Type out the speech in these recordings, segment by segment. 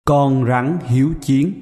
Con rắn hiếu chiến.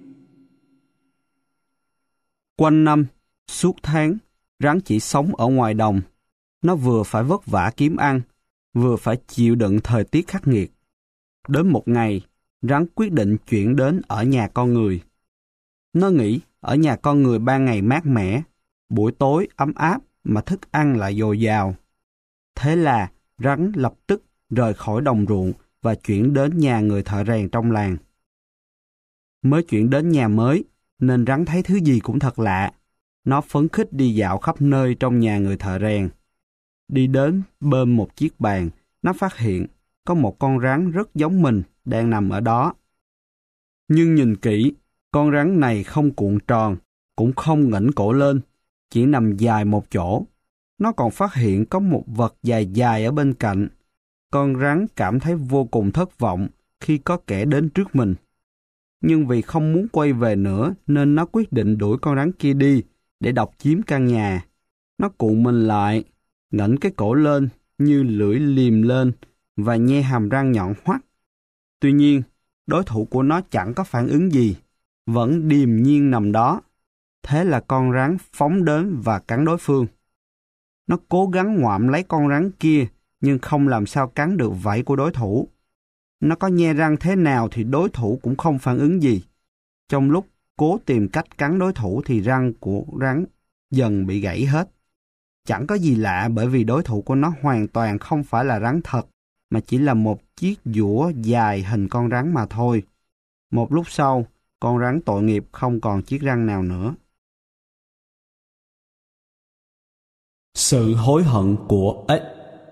Quanh năm, suốt tháng, rắn chỉ sống ở ngoài đồng. Nó vừa phải vất vả kiếm ăn, vừa phải chịu đựng thời tiết khắc nghiệt. Đến một ngày, rắn quyết định chuyển đến ở nhà con người. Nó nghĩ ở nhà con người ban ngày mát mẻ, buổi tối ấm áp mà thức ăn lại dồi dào. Thế là rắn lập tức rời khỏi đồng ruộng và chuyển đến nhà người thợ rèn trong làng. Mới chuyển đến nhà mới, nên rắn thấy thứ gì cũng thật lạ. Nó phấn khích đi dạo khắp nơi trong nhà người thợ rèn. Đi đến bên một chiếc bàn, nó phát hiện có một con rắn rất giống mình đang nằm ở đó. Nhưng nhìn kỹ, con rắn này không cuộn tròn, cũng không ngẩng cổ lên, chỉ nằm dài một chỗ. Nó còn phát hiện có một vật dài dài ở bên cạnh. Con rắn cảm thấy vô cùng thất vọng khi có kẻ đến trước mình. Nhưng vì không muốn quay về nữa nên nó quyết định đuổi con rắn kia đi để độc chiếm căn nhà. Nó cuộn mình lại, ngẩng cái cổ lên như lưỡi liềm lên và nhe hàm răng nhọn hoắt. Tuy nhiên, đối thủ của nó chẳng có phản ứng gì, vẫn điềm nhiên nằm đó. Thế là con rắn phóng đến và cắn đối phương. Nó cố gắng ngoạm lấy con rắn kia nhưng không làm sao cắn được vảy của đối thủ. Nó có nhe răng thế nào thì đối thủ cũng không phản ứng gì. Trong lúc cố tìm cách cắn đối thủ thì răng của rắn dần bị gãy hết. Chẳng có gì lạ bởi vì đối thủ của nó hoàn toàn không phải là rắn thật, mà chỉ là một chiếc giũa dài hình con rắn mà thôi. Một lúc sau, con rắn tội nghiệp không còn chiếc răng nào nữa. Sự hối hận của ếch.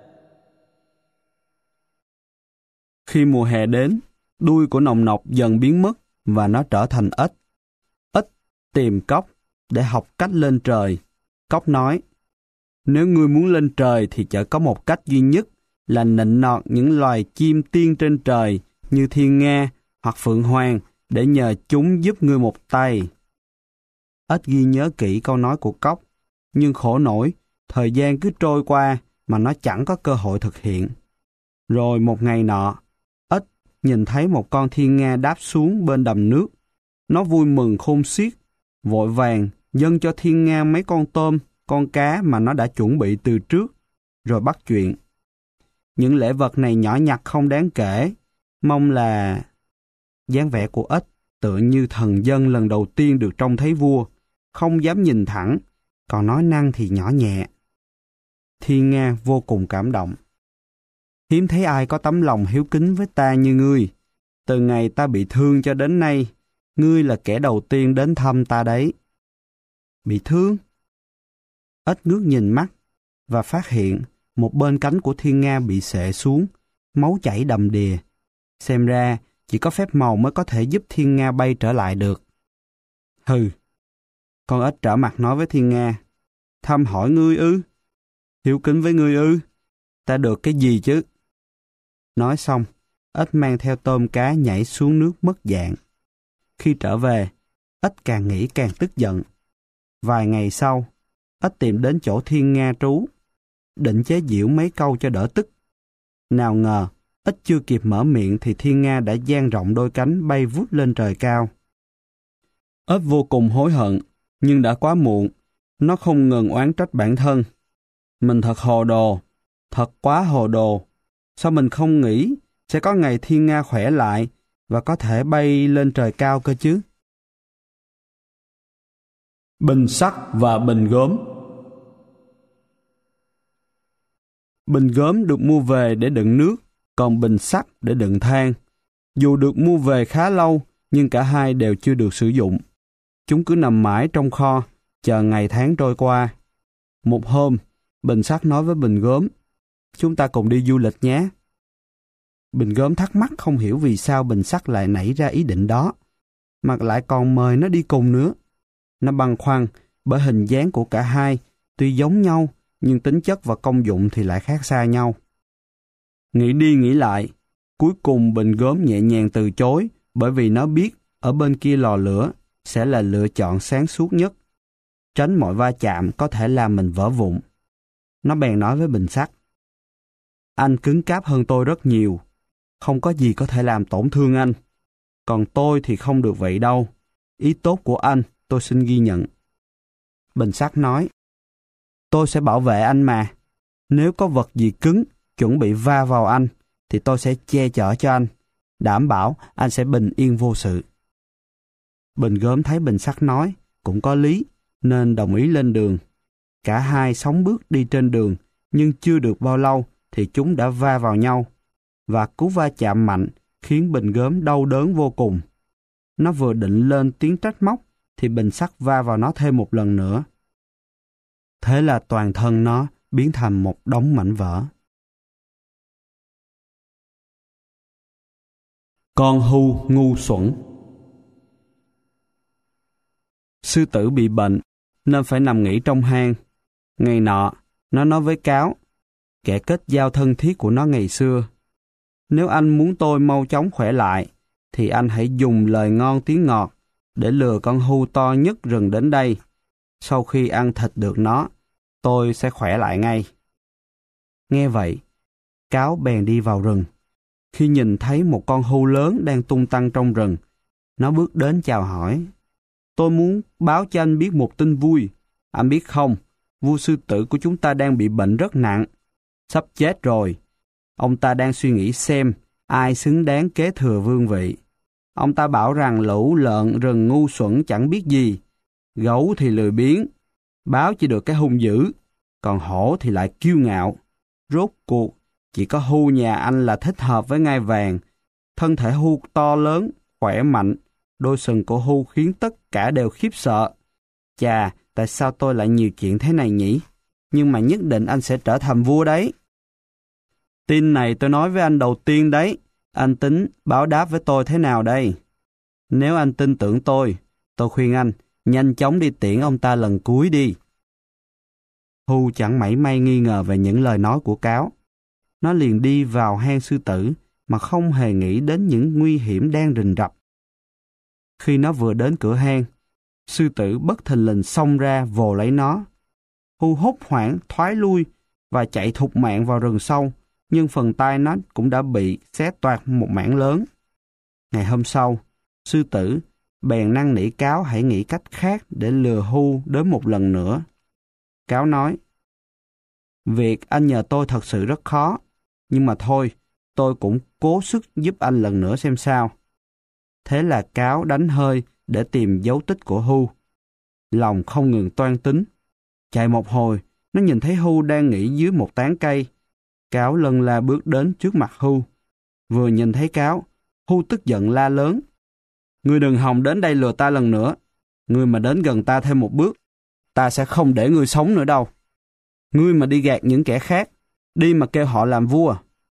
Khi mùa hè đến, đuôi của nòng nọc dần biến mất và nó trở thành ếch. Ếch tìm Cóc để học cách lên trời. Cóc nói, nếu ngươi muốn lên trời thì chỉ có một cách duy nhất là nịnh nọt những loài chim tiên trên trời như thiên nga hoặc phượng hoàng để nhờ chúng giúp ngươi một tay. Ếch ghi nhớ kỹ câu nói của Cóc, nhưng khổ nổi, thời gian cứ trôi qua mà nó chẳng có cơ hội thực hiện. Rồi một ngày nọ, ếch nhìn thấy một con thiên nga đáp xuống bên đầm nước. Nó vui mừng khôn xiết, vội vàng dâng cho thiên nga mấy con tôm, con cá mà nó đã chuẩn bị từ trước, rồi bắt chuyện. Những lễ vật này nhỏ nhặt không đáng kể, mong là... dáng vẻ của ếch tựa như thần dân lần đầu tiên được trông thấy vua, không dám nhìn thẳng, còn nói năng thì nhỏ nhẹ. Thiên nga vô cùng cảm động. Hiếm thấy ai có tấm lòng hiếu kính với ta như ngươi. Từ ngày ta bị thương cho đến nay, ngươi là kẻ đầu tiên đến thăm ta đấy. Bị thương? Ếch ngước nhìn mắt và phát hiện một bên cánh của thiên nga bị xệ xuống, máu chảy đầm đìa. Xem ra chỉ có phép màu mới có thể giúp thiên nga bay trở lại được. Hừ! Con ếch trở mặt nói với thiên nga, thăm hỏi ngươi ư? Hiếu kính với ngươi ư? Ta được cái gì chứ? Nói xong, ếch mang theo tôm cá nhảy xuống nước mất dạng. Khi trở về, ếch càng nghĩ càng tức giận. Vài ngày sau, ếch tìm đến chỗ thiên nga trú, định chế giễu mấy câu cho đỡ tức. Nào ngờ, ếch chưa kịp mở miệng thì thiên nga đã dang rộng đôi cánh bay vút lên trời cao. Ếch vô cùng hối hận, nhưng đã quá muộn. Nó không ngừng oán trách bản thân. Mình thật hồ đồ, thật quá hồ đồ. Sao mình không nghĩ sẽ có ngày thiên nga khỏe lại và có thể bay lên trời cao cơ chứ? Bình sắt và bình gốm. Bình gốm được mua về để đựng nước, còn bình sắt để đựng than. Dù được mua về khá lâu, nhưng cả hai đều chưa được sử dụng. Chúng cứ nằm mãi trong kho, chờ ngày tháng trôi qua. Một hôm, bình sắt nói với bình gốm, chúng ta cùng đi du lịch nhé. Bình gốm thắc mắc không hiểu vì sao bình sắt lại nảy ra ý định đó, mà lại còn mời nó đi cùng nữa. Nó băn khoăn bởi hình dáng của cả hai tuy giống nhau, nhưng tính chất và công dụng thì lại khác xa nhau. Nghĩ đi nghĩ lại, cuối cùng bình gốm nhẹ nhàng từ chối bởi vì nó biết ở bên kia lò lửa sẽ là lựa chọn sáng suốt nhất. Tránh mọi va chạm có thể làm mình vỡ vụn. Nó bèn nói với bình sắt, anh cứng cáp hơn tôi rất nhiều, không có gì có thể làm tổn thương anh. còn tôi thì không được vậy đâu. Ý tốt của anh, tôi xin ghi nhận. Bình sắt nói, tôi sẽ bảo vệ anh mà. Nếu có vật gì cứng, chuẩn bị va vào anh, thì tôi sẽ che chở cho anh. Đảm bảo anh sẽ bình yên vô sự. Bình gớm thấy bình sắt nói, cũng có lý, nên đồng ý lên đường. Cả hai sóng bước đi trên đường, nhưng chưa được bao lâu thì chúng đã va vào nhau. Và cú va chạm mạnh khiến bình gớm đau đớn vô cùng. Nó vừa định lên tiếng trách móc, thì bình sắt va vào nó thêm một lần nữa. Thế là toàn thân nó biến thành một đống mảnh vỡ. Con hưu ngu xuẩn. Sư tử bị bệnh nên phải nằm nghỉ trong hang. Ngày nọ, nó nói với cáo, kẻ kết giao thân thiết của nó ngày xưa, nếu anh muốn tôi mau chóng khỏe lại, thì anh hãy dùng lời ngon tiếng ngọt để lừa con hưu to nhất rừng đến đây. Sau khi ăn thịt được nó, tôi sẽ khỏe lại ngay. Nghe vậy, cáo bèn đi vào rừng. Khi nhìn thấy một con hưu lớn đang tung tăng trong rừng, nó bước đến chào hỏi. Tôi muốn báo cho anh biết một tin vui. Anh biết không, vua sư tử của chúng ta đang bị bệnh rất nặng, sắp chết rồi. Ông ta đang suy nghĩ xem ai xứng đáng kế thừa vương vị. Ông ta bảo rằng lũ lợn rừng ngu xuẩn chẳng biết gì, gấu thì lười biếng, báo chỉ được cái hung dữ, còn hổ thì lại kiêu ngạo. Rốt cuộc, chỉ có hưu nhà anh là thích hợp với ngai vàng. Thân thể hưu to lớn, khỏe mạnh, đôi sừng của hưu khiến tất cả đều khiếp sợ. Chà, tại sao tôi lại nhiều chuyện thế này nhỉ? Nhưng mà nhất định anh sẽ trở thành vua đấy. Tin này tôi nói với anh đầu tiên đấy. Anh tính báo đáp với tôi thế nào đây? Nếu anh tin tưởng tôi khuyên anh nhanh chóng đi tiễn ông ta lần cuối đi. Hưu chẳng mảy may nghi ngờ về những lời nói của cáo. Nó liền đi vào hang sư tử mà không hề nghĩ đến những nguy hiểm đang rình rập. Khi nó vừa đến cửa hang, sư tử bất thình lình xông ra vồ lấy nó. Hưu hốt hoảng thoái lui và chạy thục mạng vào rừng sâu, nhưng phần tai nó cũng đã bị xé toạc một mảng lớn. Ngày hôm sau, sư tử bèn năn nỉ cáo hãy nghĩ cách khác để lừa Hưu đến một lần nữa. Cáo nói, việc anh nhờ tôi thật sự rất khó, nhưng mà thôi, tôi cũng cố sức giúp anh lần nữa xem sao. Thế là cáo đánh hơi để tìm dấu tích của Hưu. Lòng không ngừng toan tính. Chạy một hồi, nó nhìn thấy Hưu đang nghỉ dưới một tán cây. Cáo lân la bước đến trước mặt Hưu. Vừa nhìn thấy cáo, Hưu tức giận la lớn. Ngươi đừng hòng đến đây lừa ta lần nữa. Ngươi mà đến gần ta thêm một bước, ta sẽ không để ngươi sống nữa đâu. Ngươi mà đi gạt những kẻ khác, đi mà kêu họ làm vua.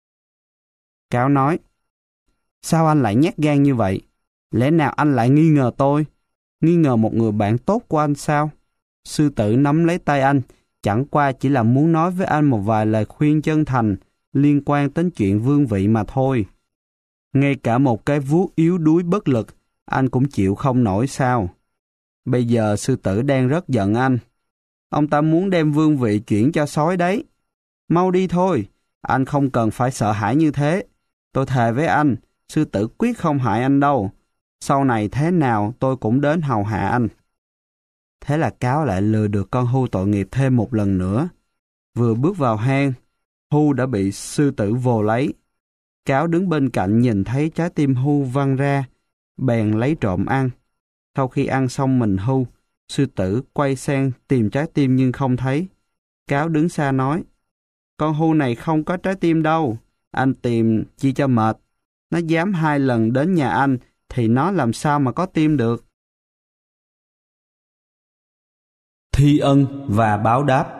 Cáo nói, sao anh lại nhát gan như vậy? Lẽ nào anh lại nghi ngờ tôi? Nghi ngờ một người bạn tốt của anh sao? Sư tử nắm lấy tay anh, chẳng qua chỉ là muốn nói với anh một vài lời khuyên chân thành liên quan đến chuyện vương vị mà thôi. Ngay cả một cái vuốt yếu đuối bất lực, anh cũng chịu không nổi sao? Bây giờ sư tử đang rất giận anh. Ông ta muốn đem vương vị chuyển cho sói đấy. Mau đi thôi, anh không cần phải sợ hãi như thế. Tôi thề với anh, sư tử quyết không hại anh đâu. Sau này thế nào tôi cũng đến hầu hạ anh. Thế là cáo lại lừa được con Hưu tội nghiệp thêm một lần nữa. Vừa bước vào hang, Hưu đã bị sư tử vồ lấy. Cáo đứng bên cạnh nhìn thấy trái tim Hưu văng ra, bèn lấy trộm ăn. Sau khi ăn xong mình Hưu, sư tử quay sang tìm trái tim nhưng không thấy. Cáo đứng xa nói, con Hưu này không có trái tim đâu, anh tìm chi cho mệt. Nó dám 2 lần đến nhà anh thì nó làm sao mà có tim được. Thi ân và báo đáp.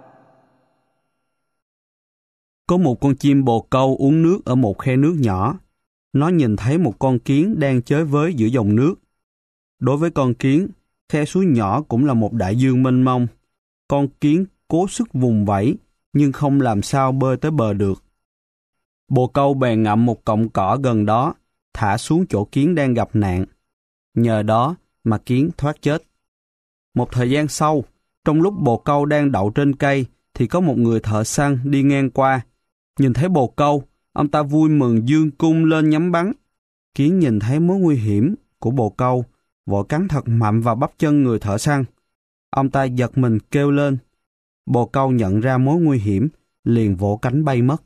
Có một con chim bồ câu uống nước ở một khe nước nhỏ. Nó nhìn thấy một con kiến đang chơi với giữa dòng nước. Đối với con kiến, khe suối nhỏ cũng là một đại dương mênh mông. Con kiến cố sức vùng vẫy, nhưng không làm sao bơi tới bờ được. Bồ câu bèn ngậm một cọng cỏ gần đó, thả xuống chỗ kiến đang gặp nạn. Nhờ đó mà kiến thoát chết. Một thời gian sau, trong lúc bồ câu đang đậu trên cây, thì có một người thợ săn đi ngang qua. Nhìn thấy bồ câu, ông ta vui mừng giương cung lên nhắm bắn. Kiến nhìn thấy mối nguy hiểm của bồ câu, vội cắn thật mạnh vào bắp chân người thợ săn. Ông ta giật mình kêu lên. Bồ câu nhận ra mối nguy hiểm, liền vỗ cánh bay mất.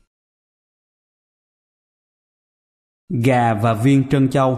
Gà và viên trân châu.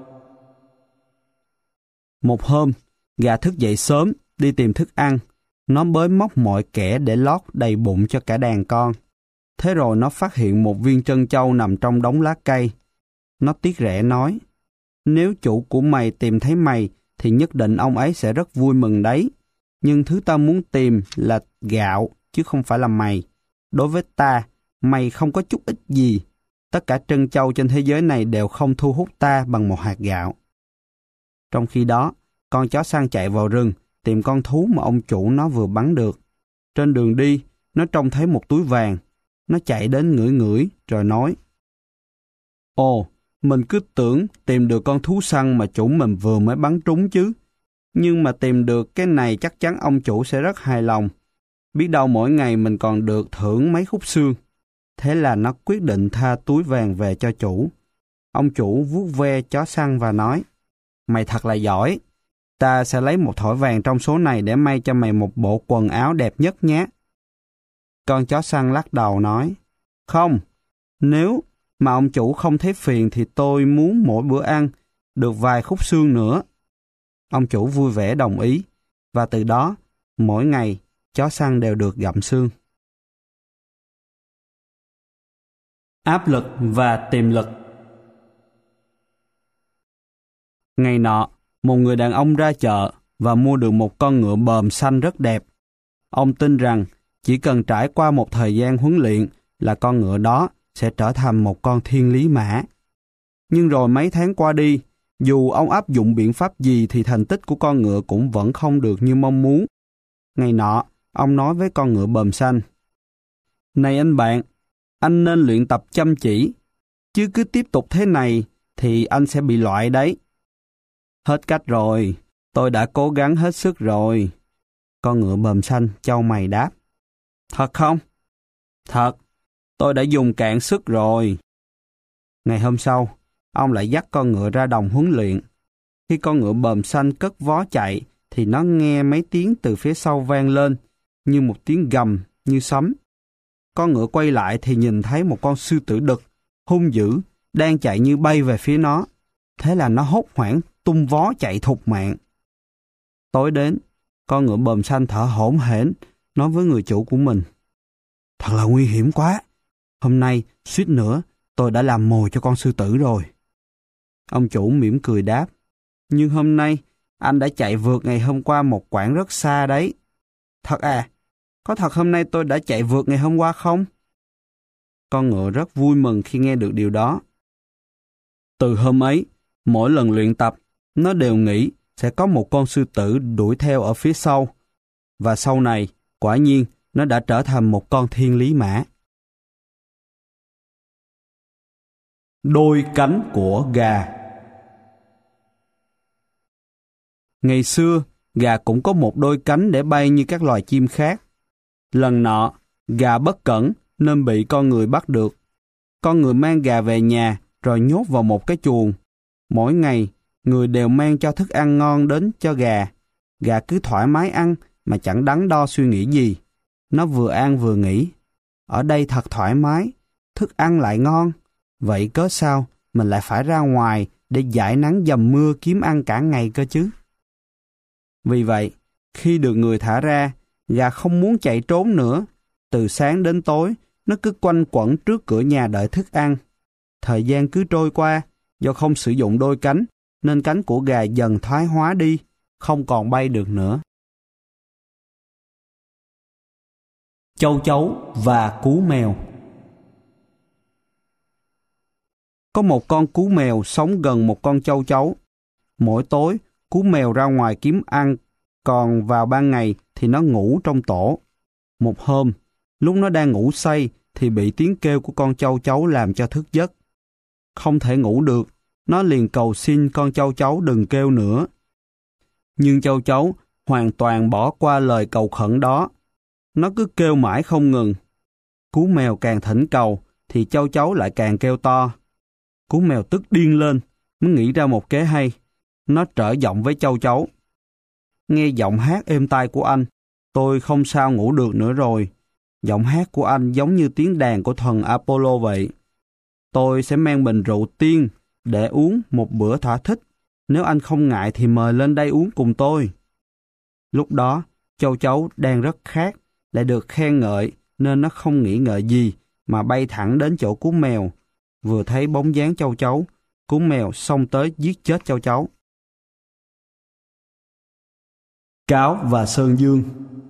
Một hôm, gà thức dậy sớm, đi tìm thức ăn. Nó bới móc mọi kẻ để lót đầy bụng cho cả đàn con. Thế rồi nó phát hiện một viên trân châu nằm trong đống lá cây. Nó tiếc rẻ nói, nếu chủ của mày tìm thấy mày, thì nhất định ông ấy sẽ rất vui mừng đấy. Nhưng thứ ta muốn tìm là gạo, chứ không phải là mày. Đối với ta, mày không có chút ích gì. Tất cả trân châu trên thế giới này đều không thu hút ta bằng một hạt gạo. Trong khi đó, con chó săn chạy vào rừng, tìm con thú mà ông chủ nó vừa bắn được. Trên đường đi, nó trông thấy một túi vàng. Nó chạy đến ngửi ngửi, rồi nói, ồ, mình cứ tưởng tìm được con thú săn mà chủ mình vừa mới bắn trúng chứ. Nhưng mà tìm được cái này chắc chắn ông chủ sẽ rất hài lòng. Biết đâu mỗi ngày mình còn được thưởng mấy khúc xương. Thế là nó quyết định tha túi vàng về cho chủ. Ông chủ vuốt ve chó săn và nói, mày thật là giỏi. Ta sẽ lấy một thỏi vàng trong số này để may cho mày một bộ quần áo đẹp nhất nhé. Con chó săn lắc đầu nói, không, nếu mà ông chủ không thấy phiền thì tôi muốn mỗi bữa ăn được vài khúc xương nữa. Ông chủ vui vẻ đồng ý, và từ đó, mỗi ngày, chó săn đều được gặm xương. Áp lực và tiềm lực. Ngày nọ, một người đàn ông ra chợ và mua được một con ngựa bờm xanh rất đẹp. Ông tin rằng chỉ cần trải qua một thời gian huấn luyện là con ngựa đó sẽ trở thành một con thiên lý mã. Nhưng rồi mấy tháng qua đi, dù ông áp dụng biện pháp gì thì thành tích của con ngựa cũng vẫn không được như mong muốn. Ngày nọ, ông nói với con ngựa bờm xanh, này anh bạn, anh nên luyện tập chăm chỉ, chứ cứ tiếp tục thế này thì anh sẽ bị loại đấy. Hết cách rồi, tôi đã cố gắng hết sức rồi. Con ngựa bờm xanh chau mày đáp, thật không? Thật, tôi đã dùng cạn sức rồi. Ngày hôm sau, ông lại dắt con ngựa ra đồng huấn luyện. Khi con ngựa bờm xanh cất vó chạy, thì nó nghe mấy tiếng từ phía sau vang lên, như một tiếng gầm, như sấm. Con ngựa quay lại thì nhìn thấy một con sư tử đực, hung dữ, đang chạy như bay về phía nó. Thế là nó hốt hoảng, tung vó chạy thục mạng. Tối đến, con ngựa bờm xanh thở hổn hển, nói với người chủ của mình, thật là nguy hiểm quá. Hôm nay, suýt nữa, tôi đã làm mồi cho con sư tử rồi. Ông chủ mỉm cười đáp, nhưng hôm nay, anh đã chạy vượt ngày hôm qua một quãng rất xa đấy. Thật à? Có thật hôm nay tôi đã chạy vượt ngày hôm qua không? Con ngựa rất vui mừng khi nghe được điều đó. Từ hôm ấy, mỗi lần luyện tập, nó đều nghĩ sẽ có một con sư tử đuổi theo ở phía sau. Và sau này, quả nhiên, nó đã trở thành một con thiên lý mã. Đôi cánh của gà. Ngày xưa, gà cũng có một đôi cánh để bay như các loài chim khác. Lần nọ, gà bất cẩn nên bị con người bắt được. Con người mang gà về nhà rồi nhốt vào một cái chuồng. Mỗi ngày, người đều mang cho thức ăn ngon đến cho gà. Gà cứ thoải mái ăn mà chẳng đắn đo suy nghĩ gì. Nó vừa ăn vừa nghĩ, ở đây thật thoải mái, thức ăn lại ngon. Vậy cớ sao mình lại phải ra ngoài để dãi nắng dầm mưa kiếm ăn cả ngày cơ chứ? Vì vậy, khi được người thả ra, gà không muốn chạy trốn nữa. Từ sáng đến tối, nó cứ quanh quẩn trước cửa nhà đợi thức ăn. Thời gian cứ trôi qua, do không sử dụng đôi cánh, nên cánh của gà dần thoái hóa đi, không còn bay được nữa. Châu chấu và cú mèo. Có một con cú mèo sống gần một con châu chấu. Mỗi tối, cú mèo ra ngoài kiếm ăn, còn vào ban ngày thì nó ngủ trong tổ. Một hôm, lúc nó đang ngủ say thì bị tiếng kêu của con châu chấu làm cho thức giấc. Không thể ngủ được, nó liền cầu xin con châu chấu đừng kêu nữa. Nhưng châu chấu hoàn toàn bỏ qua lời cầu khẩn đó. Nó cứ kêu mãi không ngừng. Cú mèo càng thỉnh cầu thì châu chấu lại càng kêu to. Cú mèo tức điên lên, mới nghĩ ra một kế hay. Nó trở giọng với châu chấu. Nghe giọng hát êm tai của anh, tôi không sao ngủ được nữa rồi. Giọng hát của anh giống như tiếng đàn của thần Apollo vậy. Tôi sẽ mang bình rượu tiên để uống một bữa thỏa thích. Nếu anh không ngại thì mời lên đây uống cùng tôi. Lúc đó, châu chấu đang rất khát, lại được khen ngợi nên nó không nghĩ ngợi gì mà bay thẳng đến chỗ cú mèo. Vừa thấy bóng dáng châu chấu, cú mèo xông tới giết chết châu chấu. Cáo và Sơn Dương.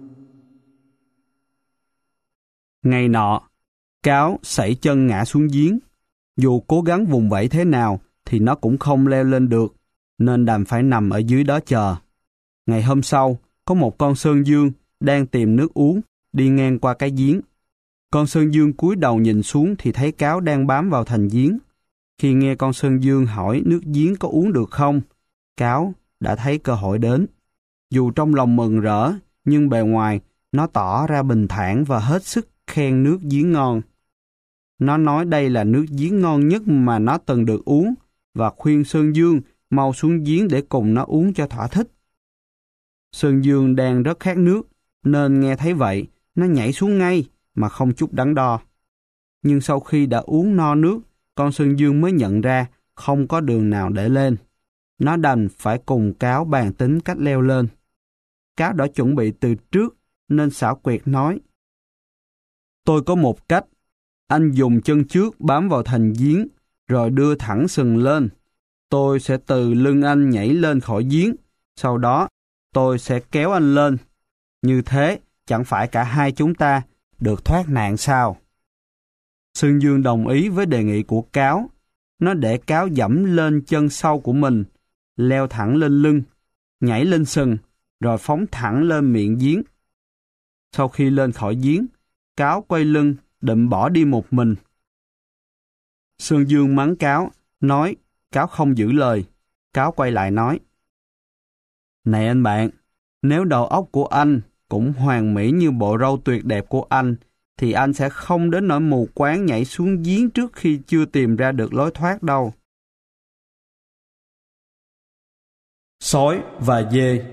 Ngày nọ, cáo sẩy chân ngã xuống giếng. Dù cố gắng vùng vẫy thế nào thì nó cũng không leo lên được, nên đành phải nằm ở dưới đó chờ. Ngày hôm sau, có một con sơn dương đang tìm nước uống đi ngang qua cái giếng. Con sơn dương cúi đầu nhìn xuống thì thấy cáo đang bám vào thành giếng. Khi nghe con sơn dương hỏi nước giếng có uống được không, cáo đã thấy cơ hội đến. Dù trong lòng mừng rỡ, nhưng bề ngoài nó tỏ ra bình thản và hết sức khen nước giếng ngon. Nó nói đây là nước giếng ngon nhất mà nó từng được uống và khuyên Sơn Dương mau xuống giếng để cùng nó uống cho thỏa thích. Sơn Dương đang rất khát nước, nên nghe thấy vậy, nó nhảy xuống ngay mà không chút đắn đo. Nhưng sau khi đã uống no nước, con Sơn Dương mới nhận ra không có đường nào để lên. Nó đành phải cùng cáo bàn tính cách leo lên. Cáo đã chuẩn bị từ trước nên xảo quyệt nói: Tôi có một cách. Anh dùng chân trước bám vào thành giếng, rồi đưa thẳng sừng lên. Tôi sẽ từ lưng anh nhảy lên khỏi giếng, sau đó tôi sẽ kéo anh lên. Như thế, chẳng phải cả hai chúng ta được thoát nạn sao? Sơn Dương đồng ý với đề nghị của cáo. Nó để cáo dẫm lên chân sau của mình, leo thẳng lên lưng, nhảy lên sừng, rồi phóng thẳng lên miệng giếng. Sau khi lên khỏi giếng, cáo quay lưng định bỏ đi một mình. Sơn Dương mắng cáo, nói cáo không giữ lời. Cáo quay lại nói: Này anh bạn, nếu đầu óc của anh cũng hoàn mỹ như bộ râu tuyệt đẹp của anh, thì anh sẽ không đến nỗi mù quáng nhảy xuống giếng trước khi chưa tìm ra được lối thoát đâu. Sói và dê.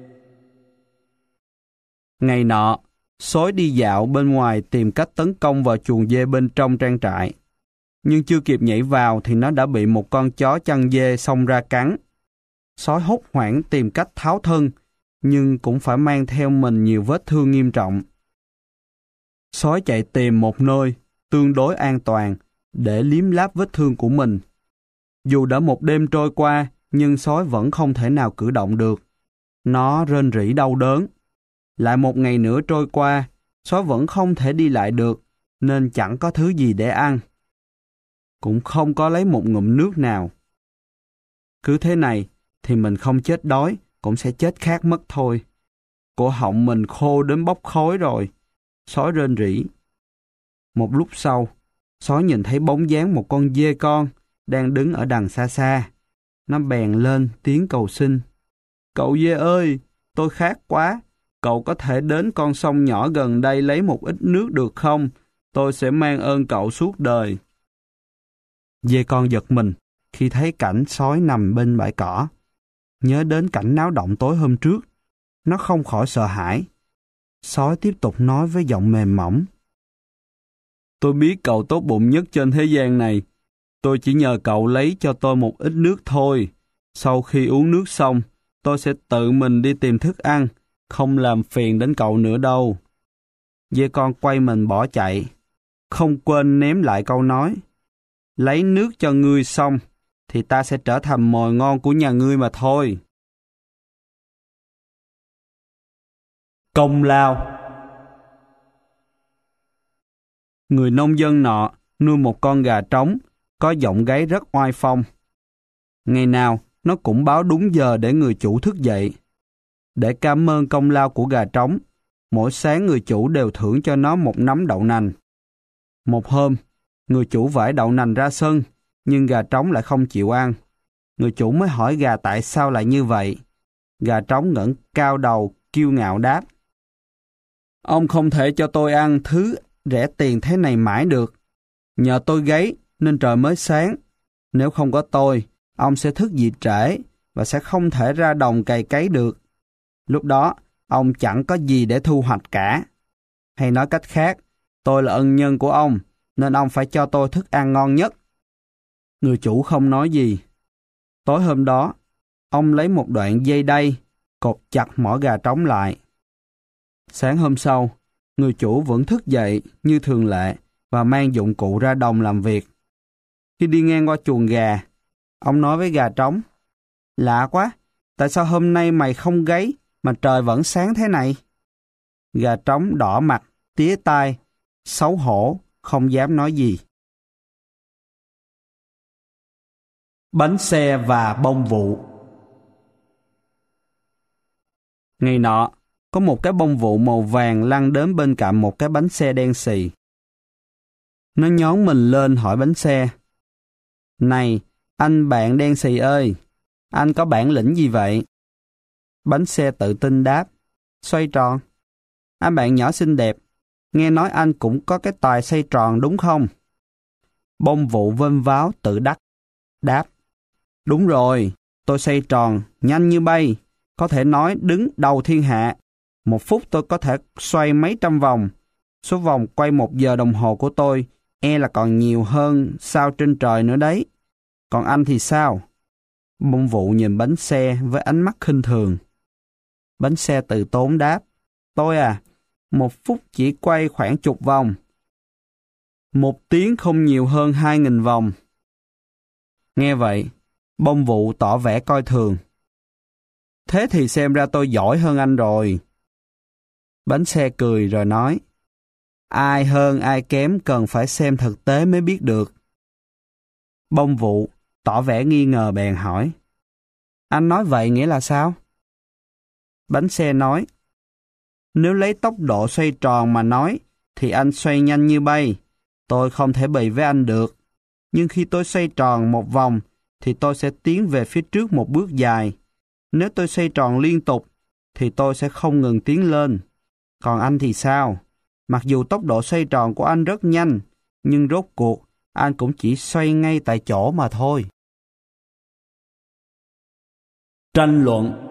Ngày nọ, sói đi dạo bên ngoài tìm cách tấn công vào chuồng dê bên trong trang trại. Nhưng chưa kịp nhảy vào thì nó đã bị một con chó chăn dê xông ra cắn. Sói hốt hoảng tìm cách tháo thân, nhưng cũng phải mang theo mình nhiều vết thương nghiêm trọng. Sói chạy tìm một nơi tương đối an toàn để liếm láp vết thương của mình. Dù đã một đêm trôi qua, nhưng sói vẫn không thể nào cử động được. Nó rên rỉ đau đớn. Lại một ngày nữa trôi qua, sói vẫn không thể đi lại được, nên chẳng có thứ gì để ăn. Cũng không có lấy một ngụm nước nào. Cứ thế này, thì mình không chết đói, cũng sẽ chết khát mất thôi. Cổ họng mình khô đến bốc khói rồi. Sói rên rỉ. Một lúc sau, sói nhìn thấy bóng dáng một con dê con đang đứng ở đằng xa xa. Nó bèn lên tiếng cầu xin: Cậu dê ơi, tôi khát quá. Cậu có thể đến con sông nhỏ gần đây lấy một ít nước được không? Tôi sẽ mang ơn cậu suốt đời. Dê con giật mình khi thấy cảnh sói nằm bên bãi cỏ. Nhớ đến cảnh náo động tối hôm trước, nó không khỏi sợ hãi. Sói tiếp tục nói với giọng mềm mỏng: Tôi biết cậu tốt bụng nhất trên thế gian này. Tôi chỉ nhờ cậu lấy cho tôi một ít nước thôi. Sau khi uống nước xong, tôi sẽ tự mình đi tìm thức ăn, không làm phiền đến cậu nữa đâu. Dê con quay mình bỏ chạy, không quên ném lại câu nói: Lấy nước cho ngươi xong, thì ta sẽ trở thành mồi ngon của nhà ngươi mà thôi. Công lao. Người nông dân nọ nuôi một con gà trống, có giọng gáy rất oai phong. Ngày nào, nó cũng báo đúng giờ để người chủ thức dậy. Để cảm ơn công lao của gà trống, mỗi sáng người chủ đều thưởng cho nó một nắm đậu nành. Một hôm, người chủ vải đậu nành ra sân, nhưng gà trống lại không chịu ăn. Người chủ mới hỏi gà tại sao lại như vậy. Gà trống ngẩng cao đầu, kiêu ngạo đáp: Ông không thể cho tôi ăn thứ rẻ tiền thế này mãi được. Nhờ tôi gáy nên trời mới sáng. Nếu không có tôi, ông sẽ thức dậy trễ và sẽ không thể ra đồng cày cấy được. Lúc đó, ông chẳng có gì để thu hoạch cả. Hay nói cách khác, tôi là ân nhân của ông, nên ông phải cho tôi thức ăn ngon nhất. Người chủ không nói gì. Tối hôm đó, ông lấy một đoạn dây đay, cột chặt mỏ gà trống lại. Sáng hôm sau, người chủ vẫn thức dậy như thường lệ và mang dụng cụ ra đồng làm việc. Khi đi ngang qua chuồng gà, ông nói với gà trống: "Lạ quá, tại sao hôm nay mày không gáy mà trời vẫn sáng thế này?" Gà trống đỏ mặt, tía tai, xấu hổ, không dám nói gì. Bánh xe và bông vụ. Ngày nọ, có một cái bông vụ màu vàng lăn đến bên cạnh một cái bánh xe đen xì. Nó nhón mình lên hỏi bánh xe: "Này, anh bạn đen xì ơi, anh có bản lĩnh gì vậy?" Bánh xe tự tin đáp: "Xoay tròn." "Anh bạn nhỏ xinh đẹp, nghe nói anh cũng có cái tài xoay tròn đúng không?" Bông vụ vênh váo tự đắc đáp: "Đúng rồi, tôi xoay tròn, nhanh như bay, có thể nói đứng đầu thiên hạ. 1 phút tôi có thể xoay mấy trăm vòng. Số vòng quay 1 giờ đồng hồ của tôi là còn nhiều hơn sao trên trời nữa đấy. Còn anh thì sao?" Bông vụ nhìn bánh xe với ánh mắt khinh thường. Bánh xe từ tốn đáp: "Tôi 1 phút chỉ quay khoảng chục vòng. 1 tiếng không nhiều hơn 2.000 vòng." Nghe vậy, bông vụ tỏ vẻ coi thường. "Thế thì xem ra tôi giỏi hơn anh rồi." Bánh xe cười rồi nói: "Ai hơn ai kém cần phải xem thực tế mới biết được." Bông vụ tỏ vẻ nghi ngờ bèn hỏi: "Anh nói vậy nghĩa là sao?" Bánh xe nói: "Nếu lấy tốc độ xoay tròn mà nói, thì anh xoay nhanh như bay. Tôi không thể bì với anh được. Nhưng khi tôi xoay tròn 1 vòng, thì tôi sẽ tiến về phía trước 1 bước dài. Nếu tôi xoay tròn liên tục, thì tôi sẽ không ngừng tiến lên. Còn anh thì sao? Mặc dù tốc độ xoay tròn của anh rất nhanh, nhưng rốt cuộc, anh cũng chỉ xoay ngay tại chỗ mà thôi." Tranh luận.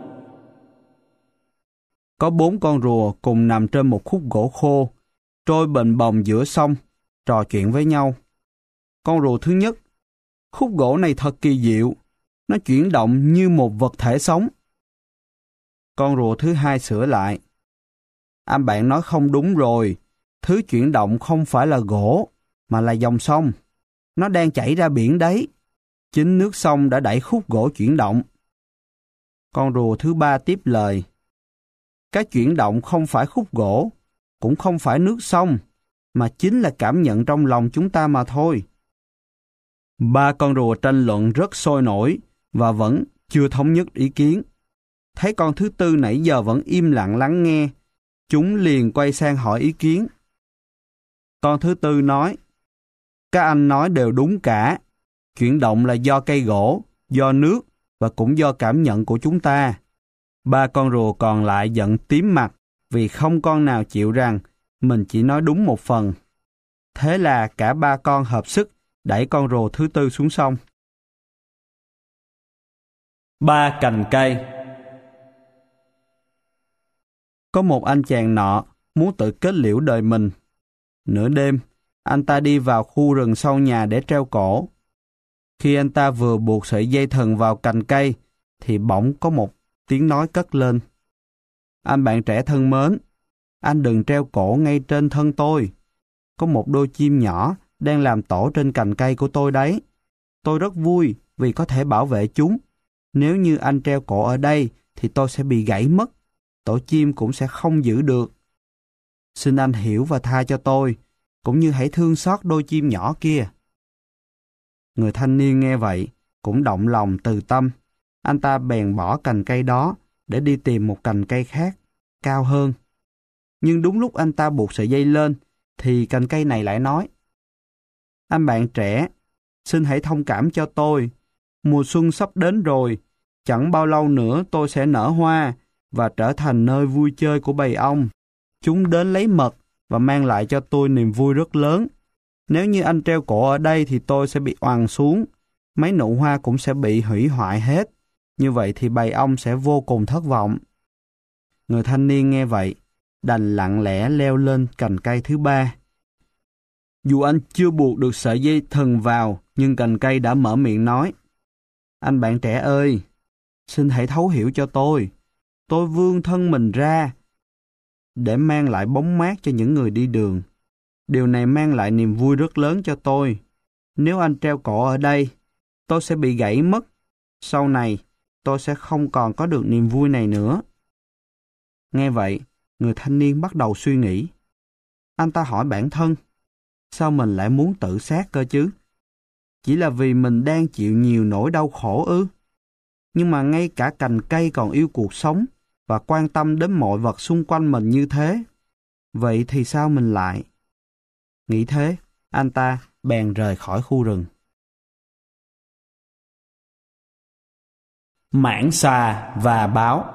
Có 4 con rùa cùng nằm trên một khúc gỗ khô, trôi bềnh bồng giữa sông, trò chuyện với nhau. Con rùa thứ nhất: "Khúc gỗ này thật kỳ diệu, nó chuyển động như một vật thể sống." Con rùa thứ hai sửa lại: "Anh bạn nói không đúng rồi, thứ chuyển động không phải là gỗ, mà là dòng sông. Nó đang chảy ra biển đấy. Chính nước sông đã đẩy khúc gỗ chuyển động." Con rùa thứ ba tiếp lời: "Cái chuyển động không phải khúc gỗ, cũng không phải nước sông, mà chính là cảm nhận trong lòng chúng ta mà thôi." 3 con rùa tranh luận rất sôi nổi và vẫn chưa thống nhất ý kiến. Thấy con thứ tư nãy giờ vẫn im lặng lắng nghe, chúng liền quay sang hỏi ý kiến. Con thứ tư nói: "Các anh nói đều đúng cả. Chuyển động là do cây gỗ, do nước và cũng do cảm nhận của chúng ta." 3 con rùa còn lại giận tím mặt vì không con nào chịu rằng mình chỉ nói đúng một phần. Thế là cả 3 con hợp sức đẩy con rùa thứ tư xuống sông. 3 cành cây. Có một anh chàng nọ muốn tự kết liễu đời mình. Nửa đêm, anh ta đi vào khu rừng sau nhà để treo cổ. Khi anh ta vừa buộc sợi dây thừng vào cành cây, thì bỗng có một tiếng nói cất lên: "Anh bạn trẻ thân mến, anh đừng treo cổ ngay trên thân tôi. Có một đôi chim nhỏ đang làm tổ trên cành cây của tôi đấy. Tôi rất vui vì có thể bảo vệ chúng. Nếu như anh treo cổ ở đây thì tôi sẽ bị gãy mất. Tổ chim cũng sẽ không giữ được. Xin anh hiểu và tha cho tôi, cũng như hãy thương xót đôi chim nhỏ kia." Người thanh niên nghe vậy, cũng động lòng từ tâm. Anh ta bèn bỏ cành cây đó để đi tìm một cành cây khác, cao hơn. Nhưng đúng lúc anh ta buộc sợi dây lên, thì cành cây này lại nói: "Anh bạn trẻ, xin hãy thông cảm cho tôi. Mùa xuân sắp đến rồi, chẳng bao lâu nữa tôi sẽ nở hoa và trở thành nơi vui chơi của bầy ong. Chúng đến lấy mật và mang lại cho tôi niềm vui rất lớn. Nếu như anh treo cổ ở đây thì tôi sẽ bị oằn xuống. mấy nụ hoa cũng sẽ bị hủy hoại hết. Như vậy thì bầy ong sẽ vô cùng thất vọng. Người thanh niên nghe vậy, đành lặng lẽ leo lên cành cây thứ ba. Dù anh chưa buộc được sợi dây thừng vào, nhưng cành cây đã mở miệng nói: Anh bạn trẻ ơi, xin hãy thấu hiểu cho tôi. Tôi vươn thân mình ra để mang lại bóng mát cho những người đi đường. Điều này mang lại niềm vui rất lớn cho tôi. Nếu anh treo cổ ở đây, tôi sẽ bị gãy mất. Sau này, tôi sẽ không còn có được niềm vui này nữa. Nghe vậy, người thanh niên bắt đầu suy nghĩ. Anh ta hỏi bản thân, sao mình lại muốn tự sát cơ chứ? Chỉ là vì mình đang chịu nhiều nỗi đau khổ ư? Nhưng mà ngay cả cành cây còn yêu cuộc sống và quan tâm đến mọi vật xung quanh mình như thế. Vậy thì sao mình lại? Nghĩ thế, anh ta bèn rời khỏi khu rừng. Mãng xà và báo.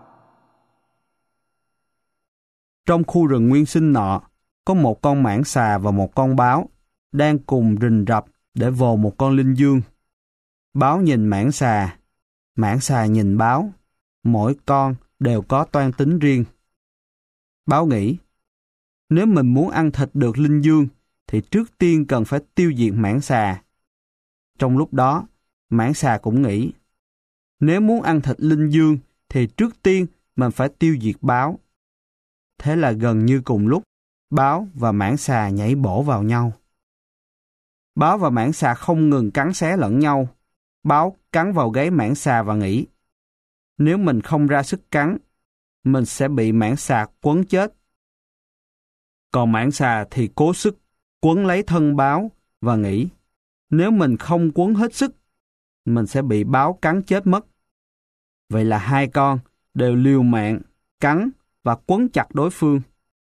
Trong khu rừng nguyên sinh nọ, có một con mãng xà và một con báo đang cùng rình rập để vồ một con linh dương. Báo nhìn mãng xà nhìn báo, mỗi con đều có toan tính riêng. Báo nghĩ, nếu mình muốn ăn thịt được linh dương, thì trước tiên cần phải tiêu diệt mãng xà. Trong lúc đó, mãng xà cũng nghĩ, nếu muốn ăn thịt linh dương, thì trước tiên mình phải tiêu diệt báo. Thế là gần như cùng lúc, báo và mãng xà nhảy bổ vào nhau. Báo và mãng xà không ngừng cắn xé lẫn nhau. Báo cắn vào gáy mãng xà và nghĩ, nếu mình không ra sức cắn, mình sẽ bị mãng xà quấn chết. Còn mãng xà thì cố sức quấn lấy thân báo và nghĩ, nếu mình không quấn hết sức, mình sẽ bị báo cắn chết mất. Vậy là hai con đều liều mạng, cắn và quấn chặt đối phương.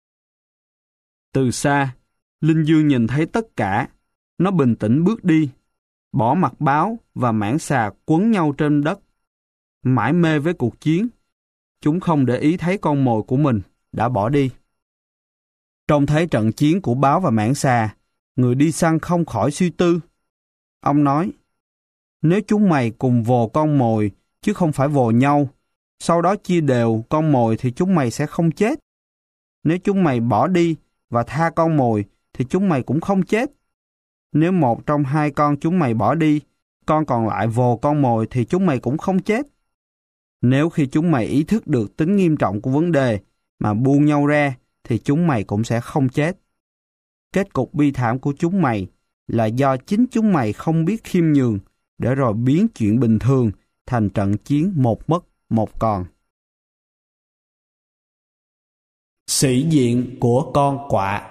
Từ xa, linh dương nhìn thấy tất cả, nó bình tĩnh bước đi, bỏ mặc báo và mãng xà quấn nhau trên đất. Mải mê với cuộc chiến, chúng không để ý thấy con mồi của mình đã bỏ đi. Trông thấy trận chiến của báo và mãng xà, người đi săn không khỏi suy tư. Ông nói, nếu chúng mày cùng vồ con mồi, chứ không phải vồ nhau, sau đó chia đều con mồi thì chúng mày sẽ không chết. Nếu chúng mày bỏ đi và tha con mồi, thì chúng mày cũng không chết. Nếu một trong hai con chúng mày bỏ đi, con còn lại vồ con mồi thì chúng mày cũng không chết. Nếu khi chúng mày ý thức được tính nghiêm trọng của vấn đề mà buông nhau ra, thì chúng mày cũng sẽ không chết. Kết cục bi thảm của chúng mày là do chính chúng mày không biết khiêm nhường, để rồi biến chuyện bình thường thành trận chiến một mất một còn. Sĩ diện của con quạ.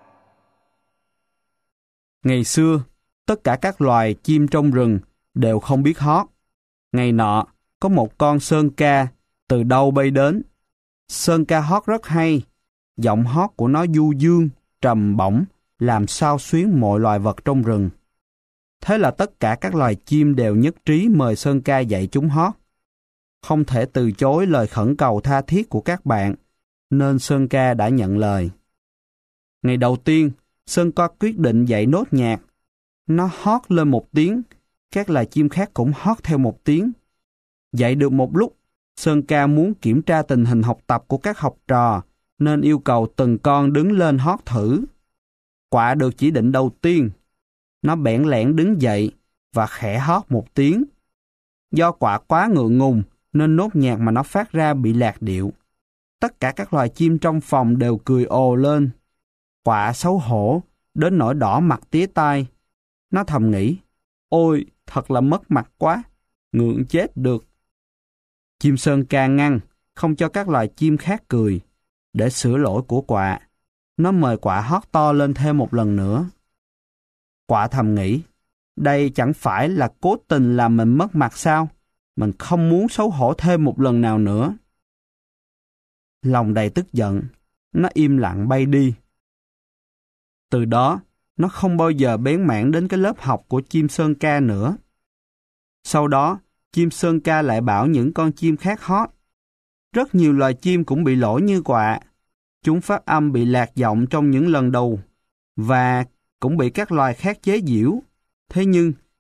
Ngày xưa, tất cả các loài chim trong rừng đều không biết hót. Ngày nọ, có một con sơn ca từ đâu bay đến. Sơn ca hót rất hay, giọng hót của nó du dương, trầm bổng, làm xao xuyến mọi loài vật trong rừng. Thế là tất cả các loài chim đều nhất trí mời sơn ca dạy chúng hót. Không thể từ chối lời khẩn cầu tha thiết của các bạn, nên sơn ca đã nhận lời. Ngày đầu tiên, sơn ca quyết định dạy nốt nhạc. Nó hót lên một tiếng, các loài chim khác cũng hót theo một tiếng. Dạy được một lúc, sơn ca muốn kiểm tra tình hình học tập của các học trò, nên yêu cầu từng con đứng lên hót thử. Quạ được chỉ định đầu tiên. Nó bẽn lẽn đứng dậy và khẽ hót một tiếng. Do quạ quá ngượng ngùng nên nốt nhạc mà nó phát ra bị lạc điệu. Tất cả các loài chim trong phòng đều cười ồ lên. Quạ xấu hổ đến nỗi đỏ mặt tía tai. Nó thầm nghĩ, ôi thật là mất mặt quá, ngượng chết được. Chim sơn ca ngăn, không cho các loài chim khác cười. Để sửa lỗi của quạ, nó mời quạ hót to lên thêm một lần nữa. Quạ thầm nghĩ, đây chẳng phải là cố tình làm mình mất mặt sao? Mình không muốn xấu hổ thêm một lần nào nữa. Lòng đầy tức giận, nó im lặng bay đi. Từ đó, nó không bao giờ bén mảng đến cái lớp học của chim sơn ca nữa. Sau đó, chim sơn ca lại bảo những con chim khác hót. Rất nhiều loài chim cũng bị lỗi như quạ. Chúng phát âm bị lạc giọng trong những lần đầu và cũng bị các loài khác chế giễu. Thế nhưng,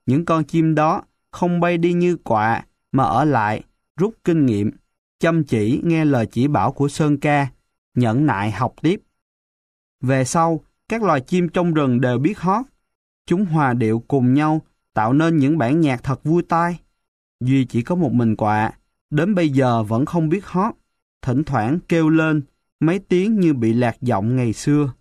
những con chim đó không bay đi như quạ mà ở lại, rút kinh nghiệm, chăm chỉ nghe lời chỉ bảo của Sơn Ca, nhẫn nại học tiếp. Về sau, các loài chim trong rừng đều biết hót. Chúng hòa điệu cùng nhau, tạo nên những bản nhạc thật vui tai. Duy chỉ có một mình quạ, đến bây giờ vẫn không biết hót, thỉnh thoảng kêu lên mấy tiếng như bị lạc giọng ngày xưa.